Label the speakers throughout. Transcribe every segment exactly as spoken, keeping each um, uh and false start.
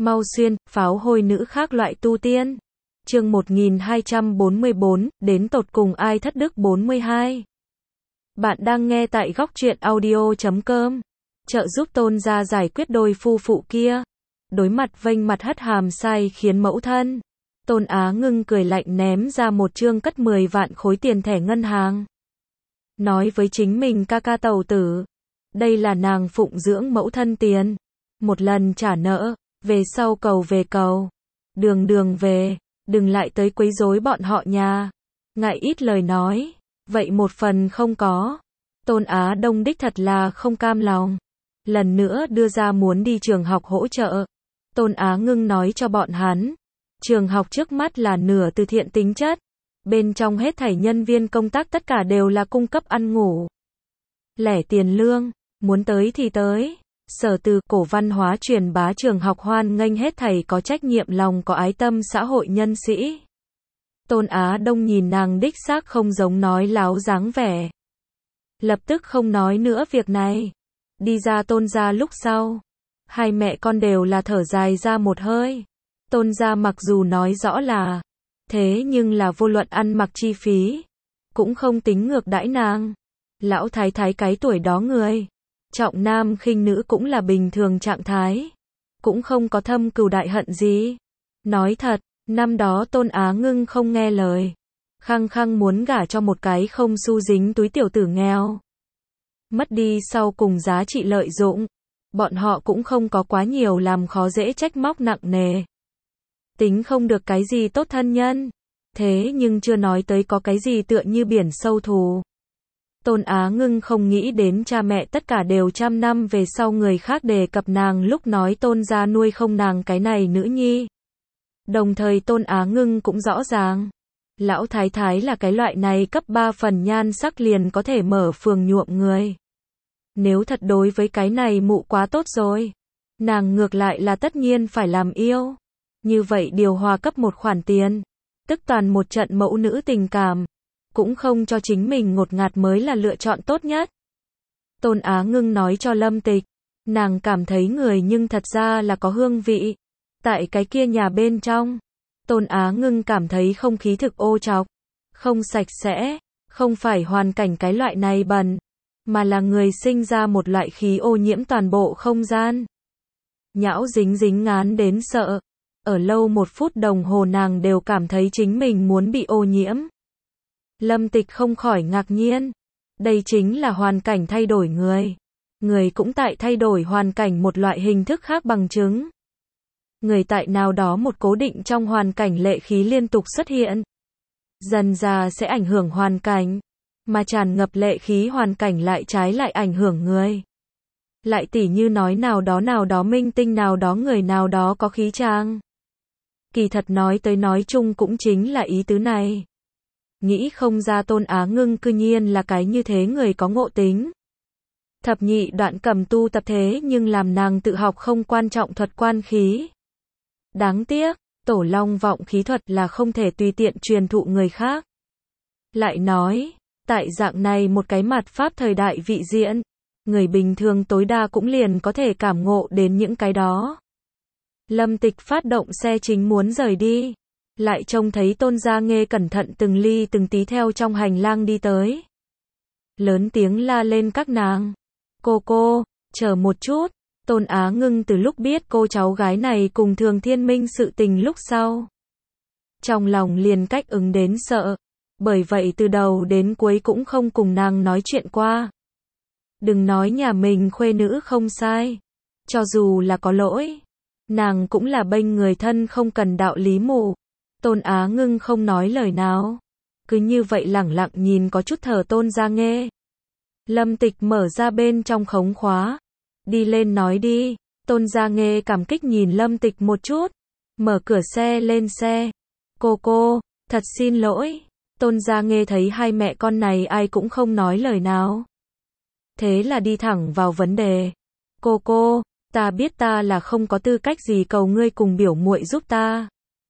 Speaker 1: Mau xuyên, pháo hôi nữ khác loại tu tiên. Chương một nghìn hai trăm bốn mươi bốn, đến tột cùng ai thất đức bốn mươi hai. Bạn đang nghe tại góc truyện audio chấm com. Trợ giúp Tôn gia giải quyết đôi phu phụ kia. Đối mặt vênh mặt hất hàm sai khiến mẫu thân. Tôn Á Ngưng cười lạnh ném ra một chương cất mười vạn khối tiền thẻ ngân hàng. Nói với chính mình ca ca tàu tử. Đây là nàng phụng dưỡng mẫu thân tiền. Một lần trả nợ, về sau cầu về cầu. Đường đường về, đừng lại tới quấy rối bọn họ nhà. Ngại ít lời nói, vậy một phần không có. Tôn Á Đông đích thật là không cam lòng. Lần nữa đưa ra muốn đi trường học hỗ trợ. Tôn Á Ngưng nói cho bọn hắn. Trường học trước mắt là nửa từ thiện tính chất. Bên trong hết thảy nhân viên công tác tất cả đều là cung cấp ăn ngủ. Lẻ tiền lương, muốn tới thì tới. Sở Từ, Cổ văn hóa truyền bá trường học hoan nghênh hết thảy có trách nhiệm lòng có ái tâm xã hội nhân sĩ. Tôn Á Đông nhìn nàng đích xác không giống nói láo dáng vẻ. Lập tức không nói nữa việc này. Đi ra Tôn gia lúc sau. Hai mẹ con đều là thở dài ra một hơi. Tôn gia mặc dù nói rõ là thế nhưng là vô luận ăn mặc chi phí. Cũng không tính ngược đãi nàng. Lão thái thái cái tuổi đó người. Trọng nam khinh nữ cũng là bình thường trạng thái. Cũng không có thâm cừu đại hận gì. Nói thật, năm đó Tôn Á Ngưng không nghe lời. Khăng khăng muốn gả cho một cái không xu dính túi tiểu tử nghèo. Mất đi sau cùng giá trị lợi dụng. Bọn họ cũng không có quá nhiều làm khó dễ trách móc nặng nề. Tính không được cái gì tốt thân nhân. Thế nhưng chưa nói tới có cái gì tựa như biển sâu thù. Tôn Á Ngưng không nghĩ đến cha mẹ tất cả đều trăm năm về sau người khác đề cập nàng lúc nói Tôn gia nuôi không nàng cái này nữ nhi. Đồng thời Tôn Á Ngưng cũng rõ ràng. Lão thái thái là cái loại này cấp ba phần nhan sắc liền có thể mở phường nhuộm người. Nếu thật đối với cái này mụ quá tốt rồi. Nàng ngược lại là tất nhiên phải làm yêu. Như vậy điều hòa cấp một khoản tiền. Tức toàn một trận mẫu nữ tình cảm. Cũng không cho chính mình ngột ngạt mới là lựa chọn tốt nhất. Tôn Á Ngưng nói cho Lâm Tịch. Nàng cảm thấy người nhưng thật ra là có hương vị. Tại cái kia nhà bên trong. Tôn Á Ngưng cảm thấy không khí thực ô trọc. Không sạch sẽ. Không phải hoàn cảnh cái loại này bẩn. Mà là người sinh ra một loại khí ô nhiễm toàn bộ không gian. Nhão dính dính ngán đến sợ. Ở lâu một phút đồng hồ nàng đều cảm thấy chính mình muốn bị ô nhiễm. Lâm Tịch không khỏi ngạc nhiên. Đây chính là hoàn cảnh thay đổi người. Người cũng tại thay đổi hoàn cảnh một loại hình thức khác bằng chứng. Người tại nào đó một cố định trong hoàn cảnh lệ khí liên tục xuất hiện. Dần dà sẽ ảnh hưởng hoàn cảnh. Mà tràn ngập lệ khí hoàn cảnh lại trái lại ảnh hưởng người. Lại tỉ như nói nào đó nào đó minh tinh nào đó người nào đó có khí trang. Kỳ thật nói tới nói chung cũng chính là ý tứ này. Nghĩ không ra Tôn Á Ngưng cư nhiên là cái như thế người có ngộ tính. Thập nhị đoạn cầm tu tập thế nhưng làm nàng tự học không quan trọng thuật quan khí. Đáng tiếc, tổ long vọng khí thuật là không thể tùy tiện truyền thụ người khác. Lại nói, tại dạng này một cái mặt pháp thời đại vị diện, người bình thường tối đa cũng liền có thể cảm ngộ đến những cái đó. Lâm Tịch phát động xe chính muốn rời đi. Lại trông thấy Tôn Gia Nghê cẩn thận từng ly từng tí theo trong hành lang đi tới. Lớn tiếng la lên các nàng. Cô cô, chờ một chút. Tôn Á Ngưng từ lúc biết cô cháu gái này cùng Thường Thiên Minh sự tình lúc sau. Trong lòng liền cách ứng đến sợ. Bởi vậy từ đầu đến cuối cũng không cùng nàng nói chuyện qua. Đừng nói nhà mình khuê nữ không sai. Cho dù là có lỗi. Nàng cũng là bênh người thân không cần đạo lý mù. Tôn Á Ngưng không nói lời nào. Cứ như vậy lẳng lặng nhìn có chút thở Tôn Gia Nghê. Lâm Tịch mở ra bên trong khống khóa. Đi lên nói đi. Tôn Gia Nghê cảm kích nhìn Lâm Tịch một chút. Mở cửa xe lên xe. Cô cô, thật xin lỗi. Tôn Gia Nghê thấy hai mẹ con này ai cũng không nói lời nào. Thế là đi thẳng vào vấn đề. Cô cô, ta biết ta là không có tư cách gì cầu ngươi cùng biểu muội giúp ta.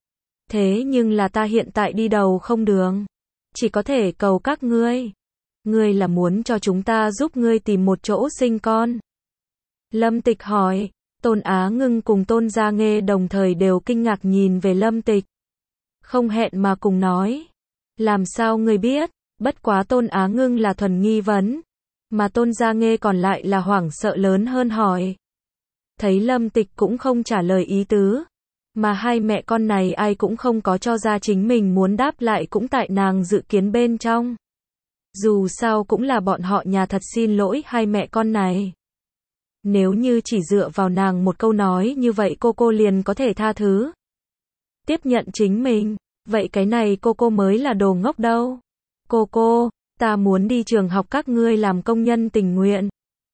Speaker 1: Thế nhưng là ta hiện tại đi đầu không đường. Chỉ có thể cầu các ngươi. Ngươi là muốn cho chúng ta giúp ngươi tìm một chỗ sinh con. Lâm Tịch hỏi. Tôn Á Ngưng cùng Tôn Gia Nghê đồng thời đều kinh ngạc nhìn về Lâm Tịch. Không hẹn mà cùng nói. Làm sao ngươi biết? Bất quá Tôn Á Ngưng là thuần nghi vấn. Mà Tôn Gia Nghê còn lại là hoảng sợ lớn hơn hỏi. Thấy Lâm Tịch cũng không trả lời ý tứ. Mà hai mẹ con này ai cũng không có cho ra chính mình muốn đáp lại cũng tại nàng dự kiến bên trong. Dù sao cũng là bọn họ nhà thật xin lỗi hai mẹ con này. Nếu như chỉ dựa vào nàng một câu nói như vậy cô cô liền có thể tha thứ. Tiếp nhận chính mình, vậy cái này cô cô mới là đồ ngốc đâu. Cô cô, ta muốn đi trường học các ngươi làm công nhân tình nguyện.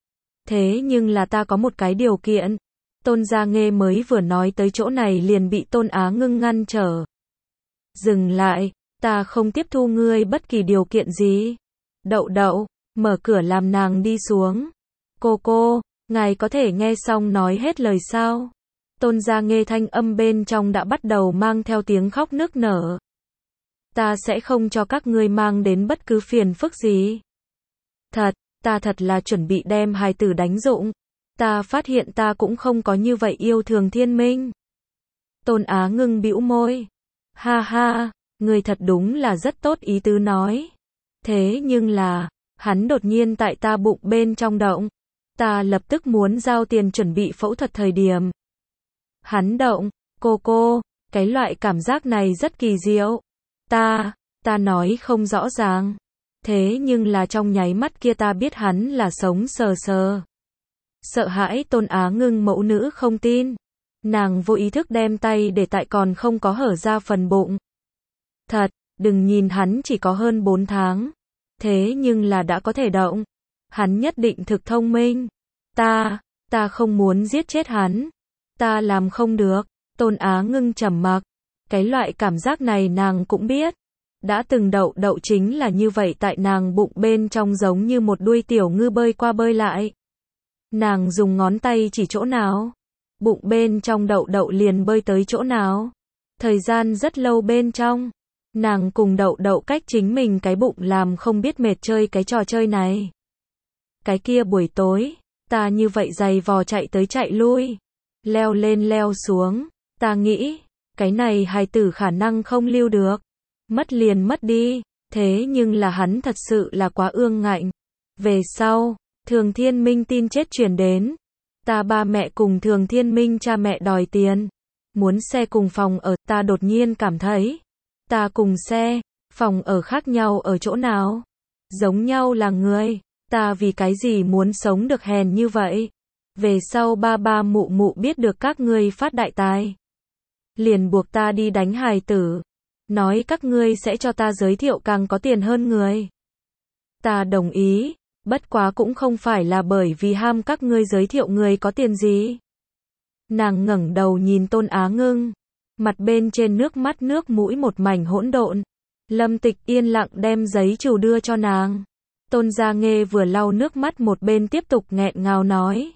Speaker 1: Thế nhưng là ta có một cái điều kiện. Tôn Gia Nghê mới vừa nói tới chỗ này liền bị Tôn Á Ngưng ngăn trở. Dừng lại, ta không tiếp thu ngươi bất kỳ điều kiện gì. Đậu đậu, mở cửa làm nàng đi xuống. Cô cô, ngài có thể nghe xong nói hết lời sao? Tôn Gia Nghê thanh âm bên trong đã bắt đầu mang theo tiếng khóc nức nở. Ta sẽ không cho các ngươi mang đến bất cứ phiền phức gì. Thật, ta thật là chuẩn bị đem hài tử đánh dụng. Ta phát hiện ta cũng không có như vậy yêu Thường Thiên Minh. Tôn Á Ngưng bĩu môi. Ha ha, ngươi thật đúng là rất tốt ý tứ nói. Thế nhưng là, hắn đột nhiên tại ta bụng bên trong động. Ta lập tức muốn giao tiền chuẩn bị phẫu thuật thời điểm. Hắn động, cô cô, cái loại cảm giác này rất kỳ diệu. Ta, ta nói không rõ ràng. Thế nhưng là trong nháy mắt kia ta biết hắn là sống sờ sờ. Sợ hãi Tôn Á Ngưng mẫu nữ không tin. Nàng vô ý thức đem tay để tại còn không có hở ra phần bụng. Thật, đừng nhìn hắn chỉ có hơn bốn tháng. Thế nhưng là đã có thể động. Hắn nhất định thực thông minh. Ta, ta không muốn giết chết hắn. Ta làm không được. Tôn Á Ngưng trầm mặc. Cái loại cảm giác này nàng cũng biết. Đã từng đậu đậu chính là như vậy tại nàng bụng bên trong giống như một đuôi tiểu ngư bơi qua bơi lại. Nàng dùng ngón tay chỉ chỗ nào. Bụng bên trong đậu đậu liền bơi tới chỗ nào. Thời gian rất lâu bên trong. Nàng cùng đậu đậu cách chính mình cái bụng làm không biết mệt chơi cái trò chơi này. Cái kia buổi tối, ta như vậy giày vò chạy tới chạy lui. Leo lên leo xuống. Ta nghĩ, cái này hài tử khả năng không lưu được. Mất liền mất đi. Thế nhưng là hắn thật sự là quá ương ngạnh. Về sau, Thường Thiên Minh tin chết truyền đến. Ta ba mẹ cùng Thường Thiên Minh cha mẹ đòi tiền. Muốn xe cùng phòng ở, ta đột nhiên cảm thấy. Ta cùng xe, phòng ở khác nhau ở chỗ nào? Giống nhau là người. Ta vì cái gì muốn sống được hèn như vậy? Về sau ba ba mụ mụ biết được các ngươi phát đại tài. Liền buộc ta đi đánh hài tử. Nói các ngươi sẽ cho ta giới thiệu càng có tiền hơn người. Ta đồng ý. Bất quá cũng không phải là bởi vì ham các ngươi giới thiệu người có tiền gì. Nàng ngẩng đầu nhìn Tôn Á Ngưng. Mặt bên trên nước mắt nước mũi một mảnh hỗn độn. Lâm Tịch yên lặng đem giấy trù đưa cho nàng. Tôn Gia Nghê vừa lau nước mắt một bên tiếp tục nghẹn ngào nói.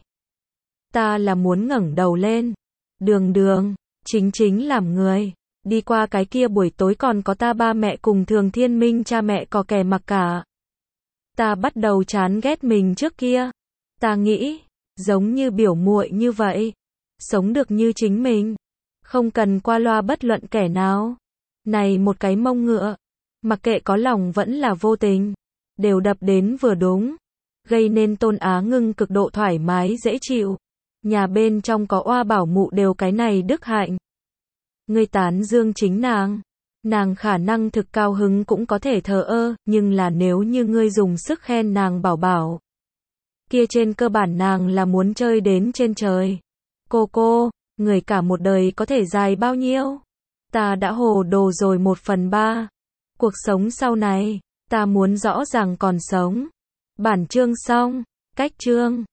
Speaker 1: Ta là muốn ngẩng đầu lên. Đường đường, chính chính làm người. Đi qua cái kia buổi tối còn có ta ba mẹ cùng Thường Thiên Minh cha mẹ có kẻ mặc cả. Ta bắt đầu chán ghét mình trước kia. Ta nghĩ, giống như biểu muội như vậy. Sống được như chính mình. Không cần qua loa bất luận kẻ nào. Này một cái mông ngựa. Mặc kệ có lòng vẫn là vô tình. Đều đập đến vừa đúng. Gây nên Tôn Á Ngưng cực độ thoải mái dễ chịu. Nhà bên trong có oa bảo mụ đều cái này đức hạnh. Ngươi tán dương chính nàng. Nàng khả năng thực cao hứng cũng có thể thờ ơ, nhưng là nếu như ngươi dùng sức khen nàng bảo bảo. Kia trên cơ bản nàng là muốn chơi đến trên trời. Cô cô, người cả một đời có thể dài bao nhiêu? Ta đã hồ đồ rồi một phần ba. Cuộc sống sau này, ta muốn rõ ràng còn sống. Bản chương xong, cách chương.